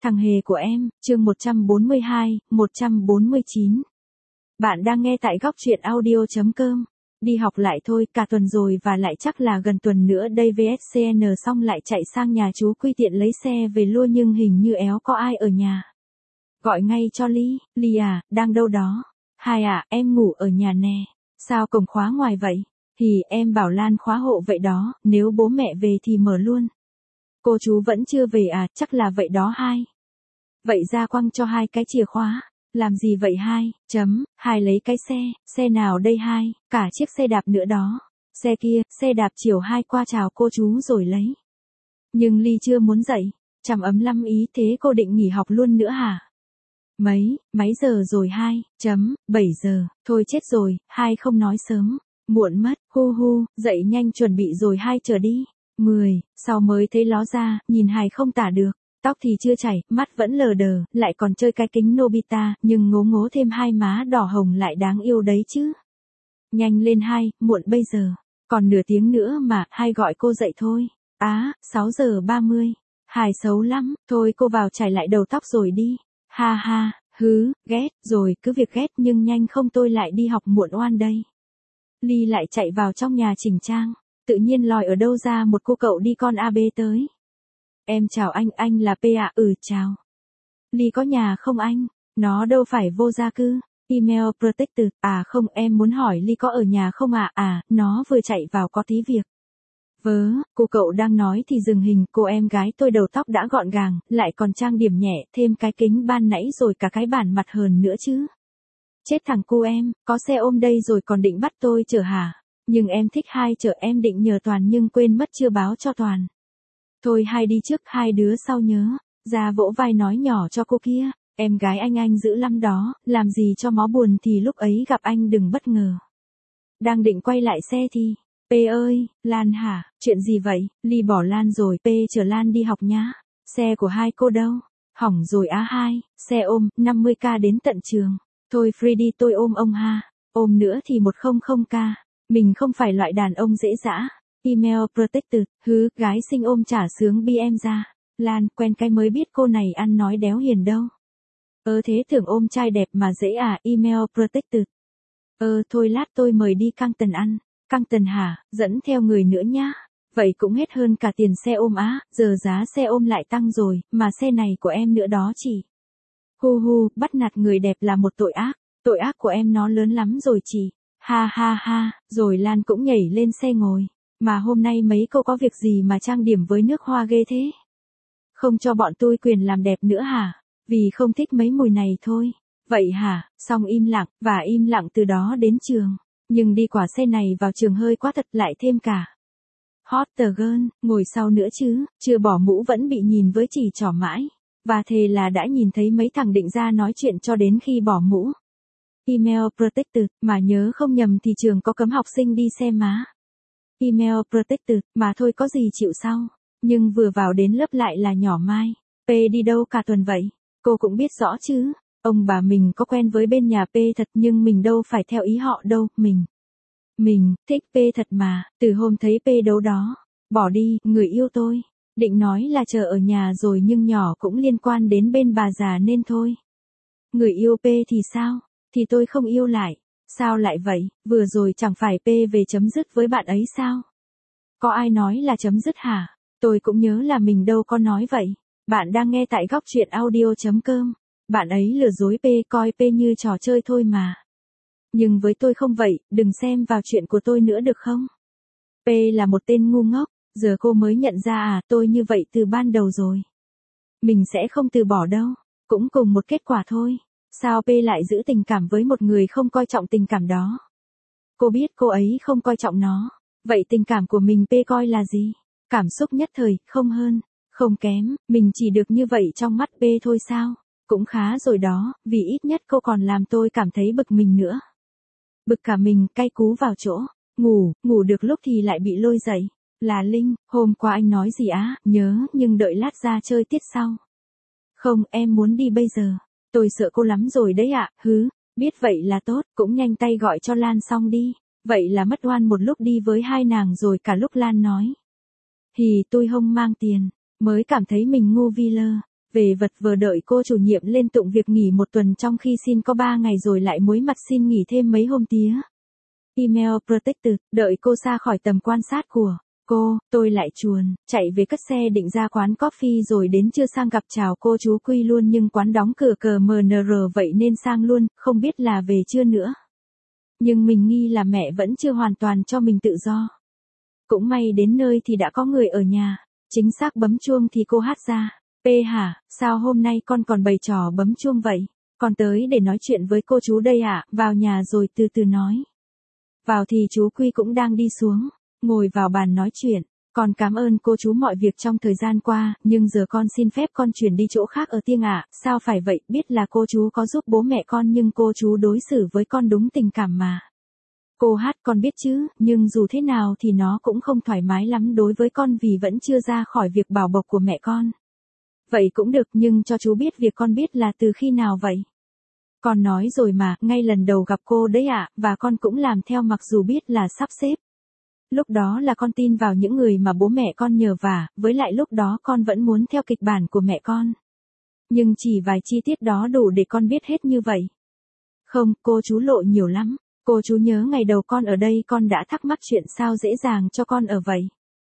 Thằng hề của em, chương 142, 149. Bạn đang nghe tại góc truyện audio.com. Đi học lại thôi, cả tuần rồi và lại chắc là gần tuần nữa đây VSCN xong lại chạy sang nhà chú Quy tiện lấy xe về luôn nhưng hình như éo có ai ở nhà. Gọi ngay cho Ly, Ly à, đang đâu đó? Hai à, em ngủ ở nhà nè. Sao cổng khóa ngoài vậy? Thì em bảo Lan khóa hộ vậy đó, nếu bố mẹ về thì mở luôn. Cô chú vẫn chưa về à, chắc là vậy đó hai. Vậy ra quăng cho hai cái chìa khóa. Làm gì vậy hai? Hai lấy cái xe nào đây hai? Cả chiếc xe đạp nữa đó. Xe kia, xe đạp chiều hai qua chào cô chú rồi lấy. Nhưng Ly chưa muốn dậy. Chằm ấm lắm ý thế cô định nghỉ học luôn nữa hả? Mấy giờ rồi hai? 7 giờ. Thôi chết rồi, hai không nói sớm. Muộn mất, hu, dậy nhanh chuẩn bị rồi hai chờ đi. 10, sau mới thấy ló ra, nhìn hài không tả được. Tóc thì chưa chảy, mắt vẫn lờ đờ, lại còn chơi cái kính Nobita, nhưng ngố thêm hai má đỏ hồng lại đáng yêu đấy chứ. Nhanh lên hai, muộn bây giờ. Còn nửa tiếng nữa mà, hai gọi cô dậy thôi. 6 giờ 30. Hài xấu lắm, thôi cô vào chải lại đầu tóc rồi đi. Ha, ghét, rồi cứ việc ghét nhưng nhanh không tôi lại đi học muộn oan đây. Ly lại chạy vào trong nhà chỉnh trang. Tự nhiên lòi ở đâu ra một cô cậu đi con AB tới. Em chào anh là P ạ, chào. Ly có nhà không anh? Nó đâu phải vô gia cư. Email protected, không em muốn hỏi Ly có ở nhà không ạ? Nó vừa chạy vào có tí việc. Cô cậu đang nói thì dừng hình, cô em gái tôi đầu tóc đã gọn gàng, lại còn trang điểm nhẹ, thêm cái kính ban nãy rồi cả cái bản mặt hờn nữa chứ. Chết thằng cu em, có xe ôm đây rồi còn định bắt tôi chở hả? Nhưng em thích hai chở em định nhờ Toàn nhưng quên mất chưa báo cho Toàn. Thôi hai đi trước hai đứa sau nhớ. Ra vỗ vai nói nhỏ cho cô kia. Em gái anh dữ lắm đó, làm gì cho mó buồn thì lúc ấy gặp anh đừng bất ngờ. Đang định quay lại xe thì. P ơi, Lan hả, chuyện gì vậy? Ly bỏ Lan rồi, P chở Lan đi học nhá. Xe của hai cô đâu? Hỏng rồi hai, xe ôm, 50k đến tận trường. Thôi free đi tôi ôm ông ha. Ôm nữa thì 100k. Mình không phải loại đàn ông dễ dã. Email protected, gái sinh ôm trả sướng BM ra. Lan, quen cái mới biết cô này ăn nói đéo hiền đâu. Thế tưởng ôm trai đẹp mà dễ à, email protected. Thôi lát tôi mời đi căng tần ăn. Căng tần hả, dẫn theo người nữa nhá. Vậy cũng hết hơn cả tiền xe ôm giờ giá xe ôm lại tăng rồi, mà xe này của em nữa đó chị. Hu, bắt nạt người đẹp là một tội ác của em nó lớn lắm rồi chị. Ha, rồi Lan cũng nhảy lên xe ngồi. Mà hôm nay mấy cô có việc gì mà trang điểm với nước hoa ghê thế? Không cho bọn tôi quyền làm đẹp nữa hả? Vì không thích mấy mùi này thôi. Vậy hả? Xong im lặng, và im lặng từ đó đến trường. Nhưng đi quả xe này vào trường hơi quá thật lại thêm cả. Hot the girl, ngồi sau nữa chứ, chưa bỏ mũ vẫn bị nhìn với chỉ trỏ mãi. Và thề là đã nhìn thấy mấy thằng định ra nói chuyện cho đến khi bỏ mũ. Email protected, mà nhớ không nhầm thì trường có cấm học sinh đi xe má. Email protected, mà thôi có gì chịu sau. Nhưng vừa vào đến lớp lại là nhỏ Mai. P đi đâu cả tuần vậy? Cô cũng biết rõ chứ. Ông bà mình có quen với bên nhà P thật nhưng mình đâu phải theo ý họ đâu, Mình thích P thật mà, từ hôm thấy P đấu đó. Bỏ đi, người yêu tôi. Định nói là chờ ở nhà rồi nhưng nhỏ cũng liên quan đến bên bà già nên thôi. Người yêu P thì sao? Thì tôi không yêu lại. Sao lại vậy? Vừa rồi chẳng phải P về chấm dứt với bạn ấy sao? Có ai nói là chấm dứt hả? Tôi cũng nhớ là mình đâu có nói vậy. Bạn đang nghe tại góc truyện audio.com. Bạn ấy lừa dối P, coi P như trò chơi thôi mà. Nhưng với tôi không vậy, đừng xem vào chuyện của tôi nữa được không? P là một tên ngu ngốc, giờ cô mới nhận ra tôi như vậy từ ban đầu rồi. Mình sẽ không từ bỏ đâu, cũng cùng một kết quả thôi. Sao P lại giữ tình cảm với một người không coi trọng tình cảm đó? Cô biết cô ấy không coi trọng nó. Vậy tình cảm của mình P coi là gì? Cảm xúc nhất thời, không hơn, không kém, mình chỉ được như vậy trong mắt P thôi sao? Cũng khá rồi đó, vì ít nhất cô còn làm tôi cảm thấy bực mình nữa. Bực cả mình, cay cú vào chỗ. Ngủ được lúc thì lại bị lôi dậy. Là Linh, hôm qua anh nói gì nhớ, nhưng đợi lát ra chơi tiết sau. Không, em muốn đi bây giờ. Tôi sợ cô lắm rồi đấy ạ. Biết vậy là tốt, cũng nhanh tay gọi cho Lan xong đi. Vậy là mất oan một lúc đi với hai nàng rồi cả lúc Lan nói. Tôi không mang tiền, mới cảm thấy mình ngu vi lơ. Về vật vờ đợi cô chủ nhiệm lên tụng việc nghỉ 1 tuần trong khi xin có 3 ngày rồi lại muối mặt xin nghỉ thêm mấy hôm tía. Email Protected, đợi cô xa khỏi tầm quan sát của cô, tôi lại chuồn, chạy về cất xe định ra quán coffee rồi đến chưa sang gặp chào cô chú Quy luôn nhưng quán đóng cửa cờ MNR vậy nên sang luôn, không biết là về chưa nữa. Nhưng mình nghi là mẹ vẫn chưa hoàn toàn cho mình tự do. Cũng may đến nơi thì đã có người ở nhà, chính xác bấm chuông thì cô hát ra. Hả, sao hôm nay con còn bày trò bấm chuông vậy? Con tới để nói chuyện với cô chú đây ạ, vào nhà rồi từ từ nói. Vào thì chú Quy cũng đang đi xuống, ngồi vào bàn nói chuyện. Con cảm ơn cô chú mọi việc trong thời gian qua, nhưng giờ con xin phép con chuyển đi chỗ khác ở Tiêng ạ. Sao phải vậy, biết là cô chú có giúp bố mẹ con nhưng cô chú đối xử với con đúng tình cảm mà. Cô hát con biết chứ, nhưng dù thế nào thì nó cũng không thoải mái lắm đối với con vì vẫn chưa ra khỏi việc bảo bọc của mẹ con. Vậy cũng được nhưng cho chú biết việc con biết là từ khi nào vậy? Con nói rồi mà, ngay lần đầu gặp cô đấy ạ, và con cũng làm theo mặc dù biết là sắp xếp. Lúc đó là con tin vào những người mà bố mẹ con nhờ vả, với lại lúc đó con vẫn muốn theo kịch bản của mẹ con. Nhưng chỉ vài chi tiết đó đủ để con biết hết như vậy. Không, cô chú lộ nhiều lắm. Cô chú nhớ ngày đầu con ở đây con đã thắc mắc chuyện sao dễ dàng cho con ở vậy.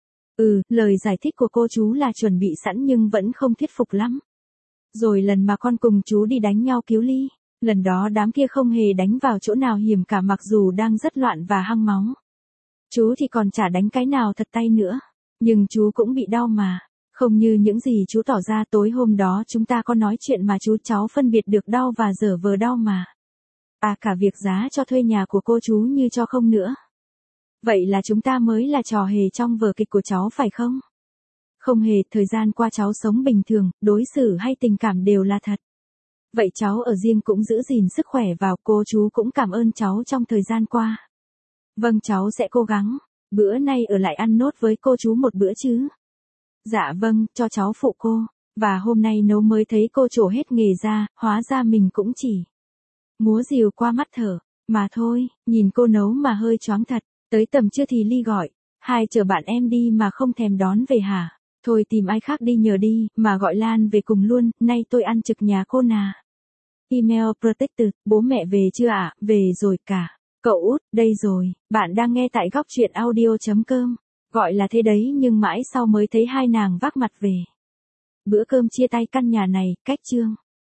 Lời giải thích của cô chú là chuẩn bị sẵn nhưng vẫn không thuyết phục lắm. Rồi lần mà con cùng chú đi đánh nhau cứu Ly, lần đó đám kia không hề đánh vào chỗ nào hiểm cả mặc dù đang rất loạn và hăng máu. Chú thì còn chả đánh cái nào thật tay nữa, nhưng chú cũng bị đau mà, không như những gì chú tỏ ra tối hôm đó chúng ta có nói chuyện mà chú cháu phân biệt được đau và dở vờ đau mà. Cả việc giá cho thuê nhà của cô chú như cho không nữa. Vậy là chúng ta mới là trò hề trong vở kịch của cháu phải không? Không hề, thời gian qua cháu sống bình thường, đối xử hay tình cảm đều là thật. Vậy cháu ở riêng cũng giữ gìn sức khỏe vào, cô chú cũng cảm ơn cháu trong thời gian qua. Vâng cháu sẽ cố gắng, bữa nay ở lại ăn nốt với cô chú một bữa chứ. Dạ vâng, cho cháu phụ cô, và hôm nay nấu mới thấy cô trổ hết nghề ra, hóa ra mình cũng chỉ múa rìu qua mắt thở, mà thôi, nhìn cô nấu mà hơi choáng thật, tới tầm trưa thì Ly gọi, hai chờ bạn em đi mà không thèm đón về hả? Thôi tìm ai khác đi nhờ đi, mà gọi Lan về cùng luôn, nay tôi ăn trực nhà cô nà. Email Protected, bố mẹ về chưa ạ? Về rồi cả. Cậu út, đây rồi, bạn đang nghe tại góc truyện audio.com. Gọi là thế đấy nhưng mãi sau mới thấy hai nàng vác mặt về. Bữa cơm chia tay căn nhà này, cách chương.